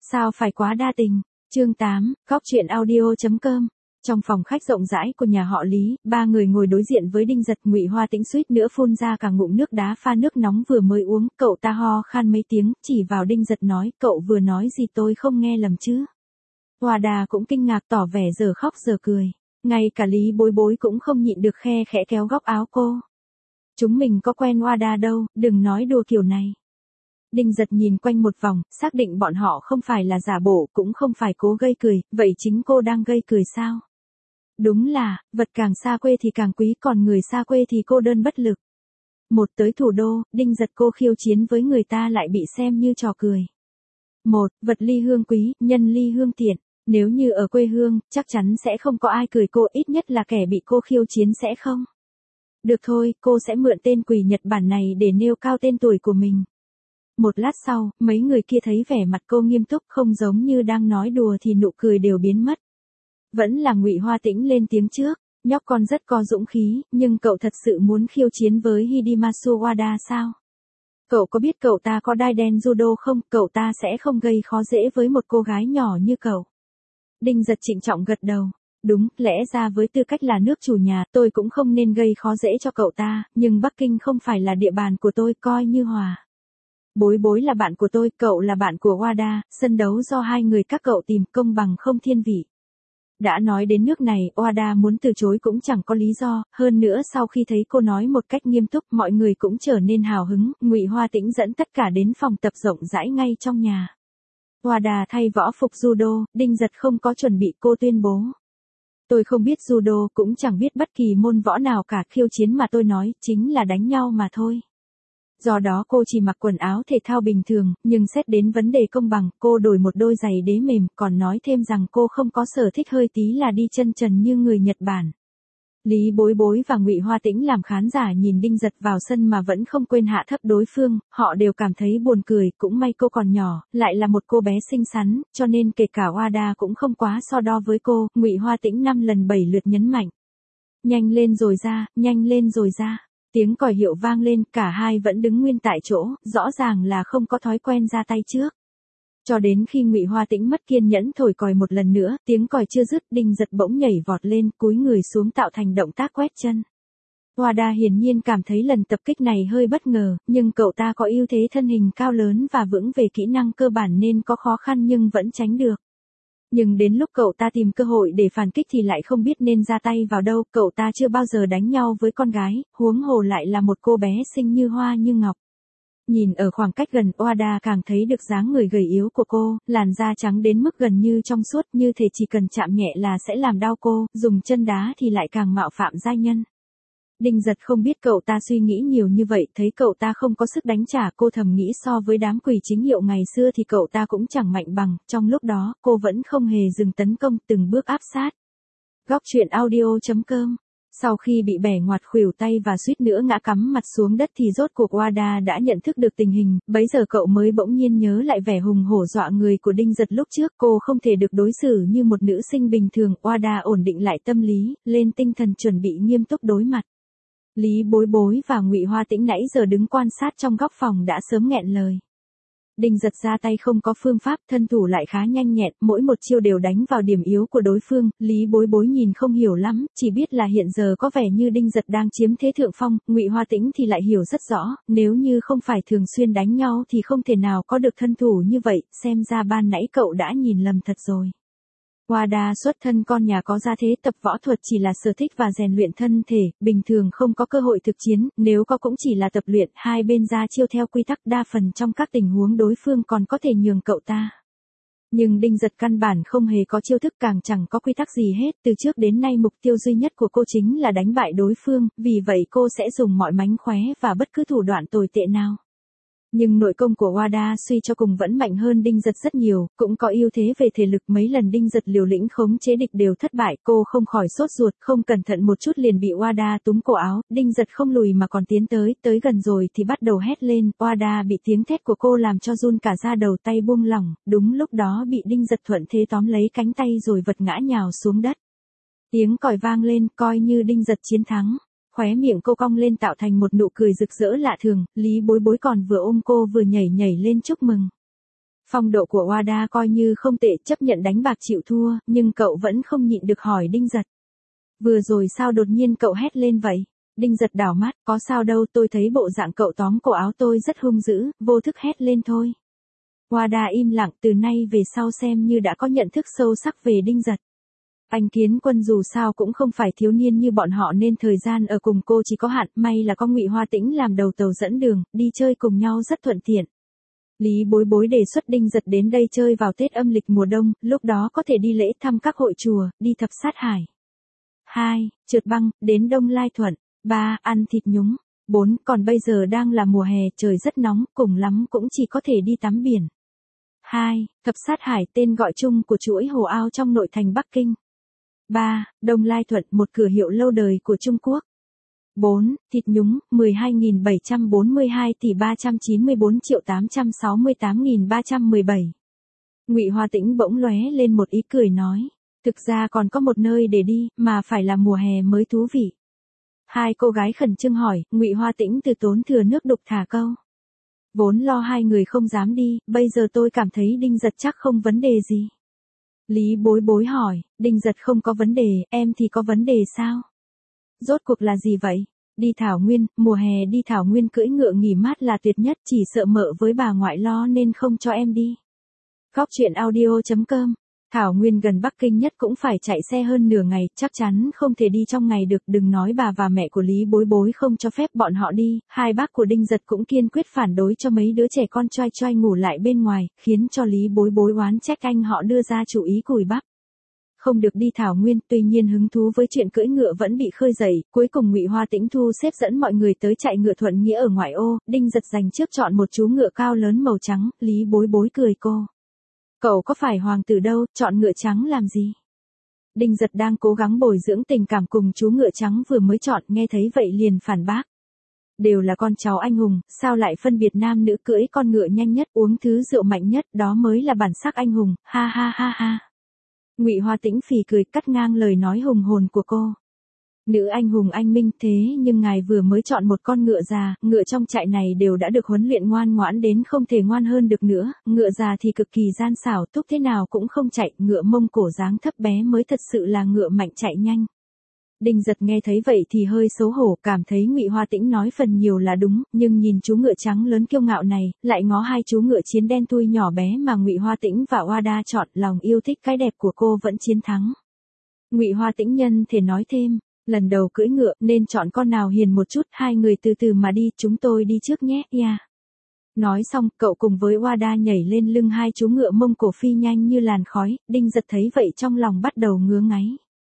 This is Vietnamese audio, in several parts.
Sao phải quá đa tình. Chương 8, góc truyện audio.com. Trong phòng khách rộng rãi của nhà họ Lý, ba người ngồi đối diện với Đinh Giật. Ngụy Hoa Tĩnh suýt nữa phun ra cả ngụm nước đá pha nước nóng vừa mới uống. Cậu ta ho khan mấy tiếng, chỉ vào Đinh Giật nói, cậu vừa nói gì tôi không nghe lầm chứ? Hoa Đà cũng kinh ngạc tỏ vẻ giờ khóc giờ cười. Ngay cả Lý Bối Bối cũng không nhịn được khe khẽ kéo góc áo cô. Chúng mình có quen Hoa Đà đâu, đừng nói đùa kiểu này. Đinh Giật nhìn quanh một vòng, xác định bọn họ không phải là giả bộ, cũng không phải cố gây cười, vậy chính cô đang gây cười sao? Đúng là, vật càng xa quê thì càng quý, còn người xa quê thì cô đơn bất lực. Một tới thủ đô, Đinh Giật cô khiêu chiến với người ta lại bị xem như trò cười. Một, vật ly hương quý, nhân ly hương tiện. Nếu như ở quê hương, chắc chắn sẽ không có ai cười cô, ít nhất là kẻ bị cô khiêu chiến sẽ không. Được thôi, cô sẽ mượn tên quỷ Nhật Bản này để nêu cao tên tuổi của mình. Một lát sau, mấy người kia thấy vẻ mặt cô nghiêm túc, không giống như đang nói đùa thì nụ cười đều biến mất. Vẫn là Ngụy Hoa Tĩnh lên tiếng trước, nhóc con rất có dũng khí, nhưng cậu thật sự muốn khiêu chiến với Hidematsu Wada sao? Cậu có biết cậu ta có đai đen judo không? Cậu ta sẽ không gây khó dễ với một cô gái nhỏ như cậu. Đinh Giật trịnh trọng gật đầu. Đúng, lẽ ra với tư cách là nước chủ nhà, tôi cũng không nên gây khó dễ cho cậu ta, nhưng Bắc Kinh không phải là địa bàn của tôi, coi như hòa. Bối Bối là bạn của tôi, cậu là bạn của Wada, sân đấu do hai người các cậu tìm, công bằng không thiên vị. Đã nói đến nước này, Wada muốn từ chối cũng chẳng có lý do, hơn nữa sau khi thấy cô nói một cách nghiêm túc, mọi người cũng trở nên hào hứng. Ngụy Hoa Tĩnh dẫn tất cả đến phòng tập rộng rãi ngay trong nhà. Wada thay võ phục judo, Đinh Giật không có chuẩn bị, cô tuyên bố. Tôi không biết judo, cũng chẳng biết bất kỳ môn võ nào cả, khiêu chiến mà tôi nói, chính là đánh nhau mà thôi. Do đó cô chỉ mặc quần áo thể thao bình thường, nhưng xét đến vấn đề công bằng, cô đổi một đôi giày đế mềm, còn nói thêm rằng cô không có sở thích hơi tí là đi chân trần như người Nhật Bản. Lý Bối Bối và Ngụy Hoa Tĩnh làm khán giả nhìn Đinh Giật vào sân mà vẫn không quên hạ thấp đối phương, họ đều cảm thấy buồn cười, cũng may cô còn nhỏ, lại là một cô bé xinh xắn, cho nên kể cả Wada cũng không quá so đo với cô. Ngụy Hoa Tĩnh 5 lần 7 lượt nhấn mạnh. Nhanh lên rồi ra, nhanh lên rồi ra. Tiếng còi hiệu vang lên, cả hai vẫn đứng nguyên tại chỗ, rõ ràng là không có thói quen ra tay trước. Cho đến khi Ngụy Hoa Tĩnh mất kiên nhẫn thổi còi một lần nữa, tiếng còi chưa dứt, Đinh Giật bỗng nhảy vọt lên, cúi người xuống tạo thành động tác quét chân. Wada hiển nhiên cảm thấy lần tập kích này hơi bất ngờ, nhưng cậu ta có ưu thế thân hình cao lớn và vững về kỹ năng cơ bản nên có khó khăn nhưng vẫn tránh được. Nhưng đến lúc cậu ta tìm cơ hội để phản kích thì lại không biết nên ra tay vào đâu, cậu ta chưa bao giờ đánh nhau với con gái, huống hồ lại là một cô bé xinh như hoa như ngọc. Nhìn ở khoảng cách gần, Wada càng thấy được dáng người gầy yếu của cô, làn da trắng đến mức gần như trong suốt, như thể chỉ cần chạm nhẹ là sẽ làm đau cô, dùng chân đá thì lại càng mạo phạm giai nhân. Đinh Giật không biết cậu ta suy nghĩ nhiều như vậy, thấy cậu ta không có sức đánh trả, cô thầm nghĩ so với đám quỷ chính hiệu ngày xưa thì cậu ta cũng chẳng mạnh bằng, trong lúc đó, cô vẫn không hề dừng tấn công, từng bước áp sát. Góc truyện audio.com. Sau khi bị bẻ ngoặt khuỷu tay và suýt nữa ngã cắm mặt xuống đất thì rốt cuộc Wada đã nhận thức được tình hình, bấy giờ cậu mới bỗng nhiên nhớ lại vẻ hùng hổ dọa người của Đinh Giật lúc trước, cô không thể được đối xử như một nữ sinh bình thường. Wada ổn định lại tâm lý, lên tinh thần chuẩn bị nghiêm túc đối mặt. Lý Bối Bối và Ngụy Hoa Tĩnh nãy giờ đứng quan sát trong góc phòng đã sớm nghẹn lời. Đinh Giật ra tay không có phương pháp, thân thủ lại khá nhanh nhẹn, mỗi một chiêu đều đánh vào điểm yếu của đối phương. Lý Bối Bối nhìn không hiểu lắm, chỉ biết là hiện giờ có vẻ như Đinh Giật đang chiếm thế thượng phong. Ngụy Hoa Tĩnh thì lại hiểu rất rõ, nếu như không phải thường xuyên đánh nhau thì không thể nào có được thân thủ như vậy, xem ra ban nãy cậu đã nhìn lầm thật rồi. Wada xuất thân con nhà có gia thế, tập võ thuật chỉ là sở thích và rèn luyện thân thể, bình thường không có cơ hội thực chiến, nếu có cũng chỉ là tập luyện, hai bên ra chiêu theo quy tắc, đa phần trong các tình huống đối phương còn có thể nhường cậu ta. Nhưng Đinh Giật căn bản không hề có chiêu thức, càng chẳng có quy tắc gì hết, từ trước đến nay mục tiêu duy nhất của cô chính là đánh bại đối phương, vì vậy cô sẽ dùng mọi mánh khóe và bất cứ thủ đoạn tồi tệ nào. Nhưng nội công của Wada suy cho cùng vẫn mạnh hơn Đinh Giật rất nhiều, cũng có ưu thế về thể lực, mấy lần Đinh Giật liều lĩnh khống chế địch đều thất bại, cô không khỏi sốt ruột, không cẩn thận một chút liền bị Wada túm cổ áo, Đinh Giật không lùi mà còn tiến tới gần rồi thì bắt đầu hét lên, Wada bị tiếng thét của cô làm cho run cả da đầu, tay buông lỏng, đúng lúc đó bị Đinh Giật thuận thế tóm lấy cánh tay rồi vật ngã nhào xuống đất. Tiếng còi vang lên, coi như Đinh Giật chiến thắng. Khóe miệng cô cong lên tạo thành một nụ cười rực rỡ lạ thường, Lý Bối Bối còn vừa ôm cô vừa nhảy lên chúc mừng. Phong độ của Wada coi như không tệ, chấp nhận đánh bạc chịu thua, nhưng cậu vẫn không nhịn được hỏi Đinh Giật. Vừa rồi sao đột nhiên cậu hét lên vậy? Đinh Giật đảo mắt, có sao đâu, tôi thấy bộ dạng cậu tóm cổ áo tôi rất hung dữ, vô thức hét lên thôi. Wada im lặng, từ nay về sau xem như đã có nhận thức sâu sắc về Đinh Giật. Anh Kiến Quân dù sao cũng không phải thiếu niên như bọn họ nên thời gian ở cùng cô chỉ có hạn, may là có Ngụy Hoa Tĩnh làm đầu tàu dẫn đường, đi chơi cùng nhau rất thuận tiện. Lý Bối Bối đề xuất Đinh Giật đến đây chơi vào Tết âm lịch mùa đông, lúc đó có thể đi lễ thăm các hội chùa, đi thập sát hải. 2. Trượt băng, đến Đông Lai Thuận. 3. Ăn thịt nhúng. 4. Còn bây giờ đang là mùa hè, trời rất nóng, cùng lắm cũng chỉ có thể đi tắm biển. 2. Thập sát hải, tên gọi chung của chuỗi hồ ao trong nội thành Bắc Kinh. 3. Đông Lai Thuận, một cửa hiệu lâu đời của Trung Quốc. 4. Thịt nhúng, 12.742 tỷ 394.868.317. Ngụy Hoa Tĩnh bỗng lóe lên một ý cười nói, thực ra còn có một nơi để đi, mà phải là mùa hè mới thú vị. Hai cô gái khẩn trương hỏi, Ngụy Hoa Tĩnh từ tốn thừa nước đục thả câu. Vốn lo hai người không dám đi, bây giờ tôi cảm thấy Đinh Giật chắc không vấn đề gì. Lý Bối Bối hỏi, Đinh Giật không có vấn đề, em thì có vấn đề sao? Rốt cuộc là gì vậy? Đi Thảo Nguyên, mùa hè đi Thảo Nguyên cưỡi ngựa nghỉ mát là tuyệt nhất, chỉ sợ mợ với bà ngoại lo nên không cho em đi. Góc truyện audio.com. Thảo Nguyên gần Bắc Kinh nhất cũng phải chạy xe hơn nửa ngày, chắc chắn không thể đi trong ngày được, đừng nói bà và mẹ của Lý Bối Bối không cho phép bọn họ đi, hai bác của Đinh Giật cũng kiên quyết phản đối cho mấy đứa trẻ con choai choai ngủ lại bên ngoài, khiến cho Lý Bối Bối oán trách anh họ đưa ra chủ ý cùi bắp. Không được đi Thảo Nguyên, tuy nhiên hứng thú với chuyện cưỡi ngựa vẫn bị khơi dậy, cuối cùng Ngụy Hoa Tĩnh thu xếp dẫn mọi người tới chạy ngựa Thuận Nghĩa ở ngoại ô, Đinh Giật giành trước chọn một chú ngựa cao lớn màu trắng, Lý Bối Bối cười cô. Cậu có phải hoàng tử đâu, chọn ngựa trắng làm gì? Đinh Giật đang cố gắng bồi dưỡng tình cảm cùng chú ngựa trắng vừa mới chọn, nghe thấy vậy liền phản bác. Đều là con cháu anh hùng, sao lại phân biệt nam nữ, cưỡi con ngựa nhanh nhất, uống thứ rượu mạnh nhất, đó mới là bản sắc anh hùng, ha ha ha ha. Ngụy Hoa Tĩnh phì cười cắt ngang lời nói hùng hồn của cô. Nữ anh hùng anh minh, thế nhưng ngài vừa mới chọn một con ngựa già, ngựa trong trại này đều đã được huấn luyện ngoan ngoãn đến không thể ngoan hơn được nữa, ngựa già thì cực kỳ gian xảo, thúc thế nào cũng không chạy, ngựa Mông Cổ dáng thấp bé mới thật sự là ngựa mạnh chạy nhanh. Đinh Giật nghe thấy vậy thì hơi xấu hổ, cảm thấy Ngụy Hoa Tĩnh nói phần nhiều là đúng, nhưng nhìn chú ngựa trắng lớn kiêu ngạo này, lại ngó hai chú ngựa chiến đen thui nhỏ bé mà Ngụy Hoa Tĩnh và Wada chọn, lòng yêu thích cái đẹp của cô vẫn chiến thắng. Ngụy Hoa Tĩnh nhân thể nói thêm, lần đầu cưỡi ngựa nên chọn con nào hiền một chút, hai người từ từ mà đi, chúng tôi đi trước nhé, yeah. Nói xong, cậu cùng với Wada nhảy lên lưng hai chú ngựa Mông Cổ phi nhanh như làn khói, Đinh Giật thấy vậy trong lòng bắt đầu ngứa ngáy.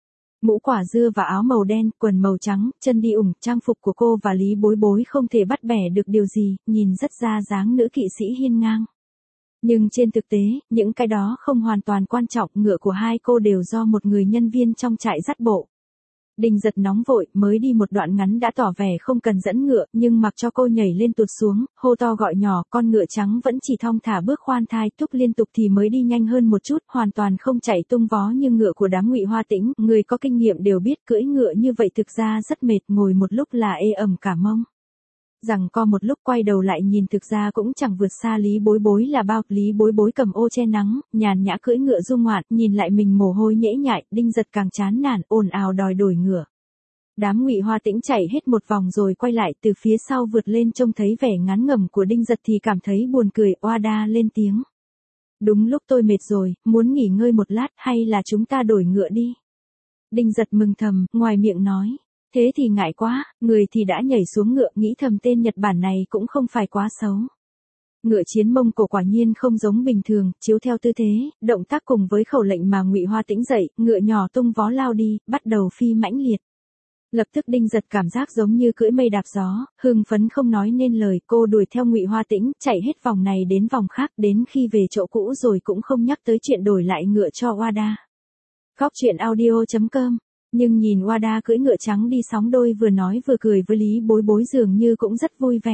Mũ quả dưa và áo màu đen, quần màu trắng, chân đi ủng, trang phục của cô và Lý Bối Bối không thể bắt bẻ được điều gì, nhìn rất ra dáng nữ kỵ sĩ hiên ngang. Nhưng trên thực tế, những cái đó không hoàn toàn quan trọng, ngựa của hai cô đều do một người nhân viên trong trại dắt bộ. Đinh Giật nóng vội, mới đi một đoạn ngắn đã tỏ vẻ không cần dẫn ngựa, nhưng mặc cho cô nhảy lên tụt xuống, hô to gọi nhỏ, con ngựa trắng vẫn chỉ thong thả bước khoan thai thúc liên tục thì mới đi nhanh hơn một chút, hoàn toàn không chạy tung vó như ngựa của đám Ngụy Hoa Tĩnh, người có kinh nghiệm đều biết cưỡi ngựa như vậy thực ra rất mệt, ngồi một lúc là ê ẩm cả mông. Rằng co một lúc quay đầu lại nhìn thực ra cũng chẳng vượt xa Lý Bối Bối là bao, Lý Bối Bối cầm ô che nắng, nhàn nhã cưỡi ngựa du ngoạn, nhìn lại mình mồ hôi nhễ nhại, Đinh Giật càng chán nản, ồn ào đòi đổi ngựa. Đám Ngụy Hoa Tĩnh chạy hết một vòng rồi quay lại từ phía sau vượt lên trông thấy vẻ ngán ngẩm của Đinh Giật thì cảm thấy buồn cười, Wada lên tiếng. Đúng lúc tôi mệt rồi, muốn nghỉ ngơi một lát hay là chúng ta đổi ngựa đi. Đinh Giật mừng thầm, ngoài miệng nói. Thế thì ngại quá, người thì đã nhảy xuống ngựa, nghĩ thầm tên Nhật Bản này cũng không phải quá xấu. Ngựa chiến Mông Cổ quả nhiên không giống bình thường, chiếu theo tư thế, động tác cùng với khẩu lệnh mà Ngụy Hoa Tĩnh dạy, ngựa nhỏ tung vó lao đi, bắt đầu phi mãnh liệt. Lập tức Đinh Giật cảm giác giống như cưỡi mây đạp gió, hưng phấn không nói nên lời, cô đuổi theo Ngụy Hoa Tĩnh, chạy hết vòng này đến vòng khác, đến khi về chỗ cũ rồi cũng không nhắc tới chuyện đổi lại ngựa cho Wada. Góc truyện audio.com. Nhưng nhìn Wada cưỡi ngựa trắng đi sóng đôi vừa nói vừa cười với Lý Bối Bối dường như cũng rất vui vẻ.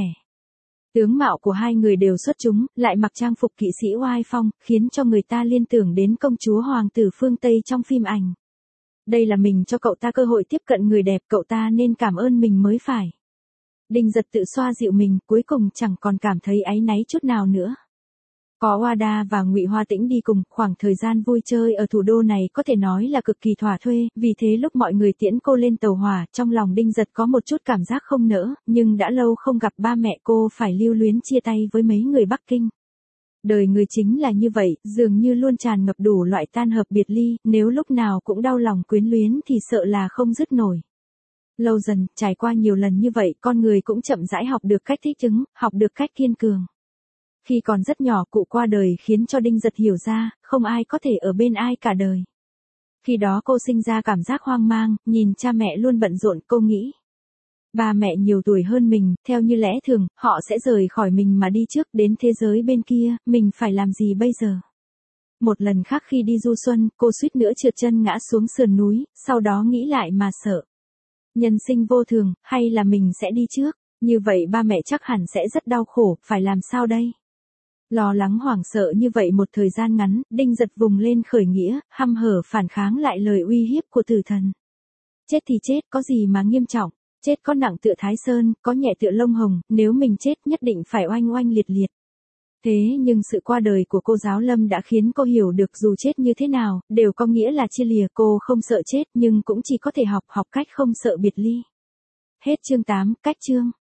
Tướng mạo của hai người đều xuất chúng, lại mặc trang phục kỵ sĩ oai phong, khiến cho người ta liên tưởng đến công chúa hoàng tử phương Tây trong phim ảnh. Đây là mình cho cậu ta cơ hội tiếp cận người đẹp, cậu ta nên cảm ơn mình mới phải. Đinh Giật tự xoa dịu mình, cuối cùng chẳng còn cảm thấy áy náy chút nào nữa. Có Oada và Ngụy Hoa Tĩnh đi cùng, khoảng thời gian vui chơi ở thủ đô này có thể nói là cực kỳ thỏa thuê, vì thế lúc mọi người tiễn cô lên tàu hỏa, trong lòng Đinh Giật có một chút cảm giác không nỡ, nhưng đã lâu không gặp ba mẹ cô phải lưu luyến chia tay với mấy người Bắc Kinh. Đời người chính là như vậy, dường như luôn tràn ngập đủ loại tan hợp biệt ly, nếu lúc nào cũng đau lòng quyến luyến thì sợ là không dứt nổi. Lâu dần, trải qua nhiều lần như vậy, con người cũng chậm rãi học được cách thích ứng, học được cách kiên cường. Khi còn rất nhỏ, cụ qua đời khiến cho Đinh Giật hiểu ra, không ai có thể ở bên ai cả đời. Khi đó cô sinh ra cảm giác hoang mang, nhìn cha mẹ luôn bận rộn, cô nghĩ. Ba mẹ nhiều tuổi hơn mình, theo như lẽ thường, họ sẽ rời khỏi mình mà đi trước đến thế giới bên kia, mình phải làm gì bây giờ? Một lần khác khi đi du xuân, cô suýt nữa trượt chân ngã xuống sườn núi, sau đó nghĩ lại mà sợ. Nhân sinh vô thường, hay là mình sẽ đi trước? Như vậy ba mẹ chắc hẳn sẽ rất đau khổ, phải làm sao đây? Lo lắng hoảng sợ như vậy một thời gian ngắn, Đinh Giật vùng lên khởi nghĩa, hăm hở phản kháng lại lời uy hiếp của tử thần. Chết thì chết, có gì mà nghiêm trọng, chết có nặng tựa Thái Sơn, có nhẹ tựa Lông Hồng, nếu mình chết nhất định phải oanh oanh liệt liệt. Thế nhưng sự qua đời của cô giáo Lâm đã khiến cô hiểu được dù chết như thế nào, đều có nghĩa là chia lìa, cô không sợ chết nhưng cũng chỉ có thể học cách không sợ biệt ly. Hết chương 8, cách chương.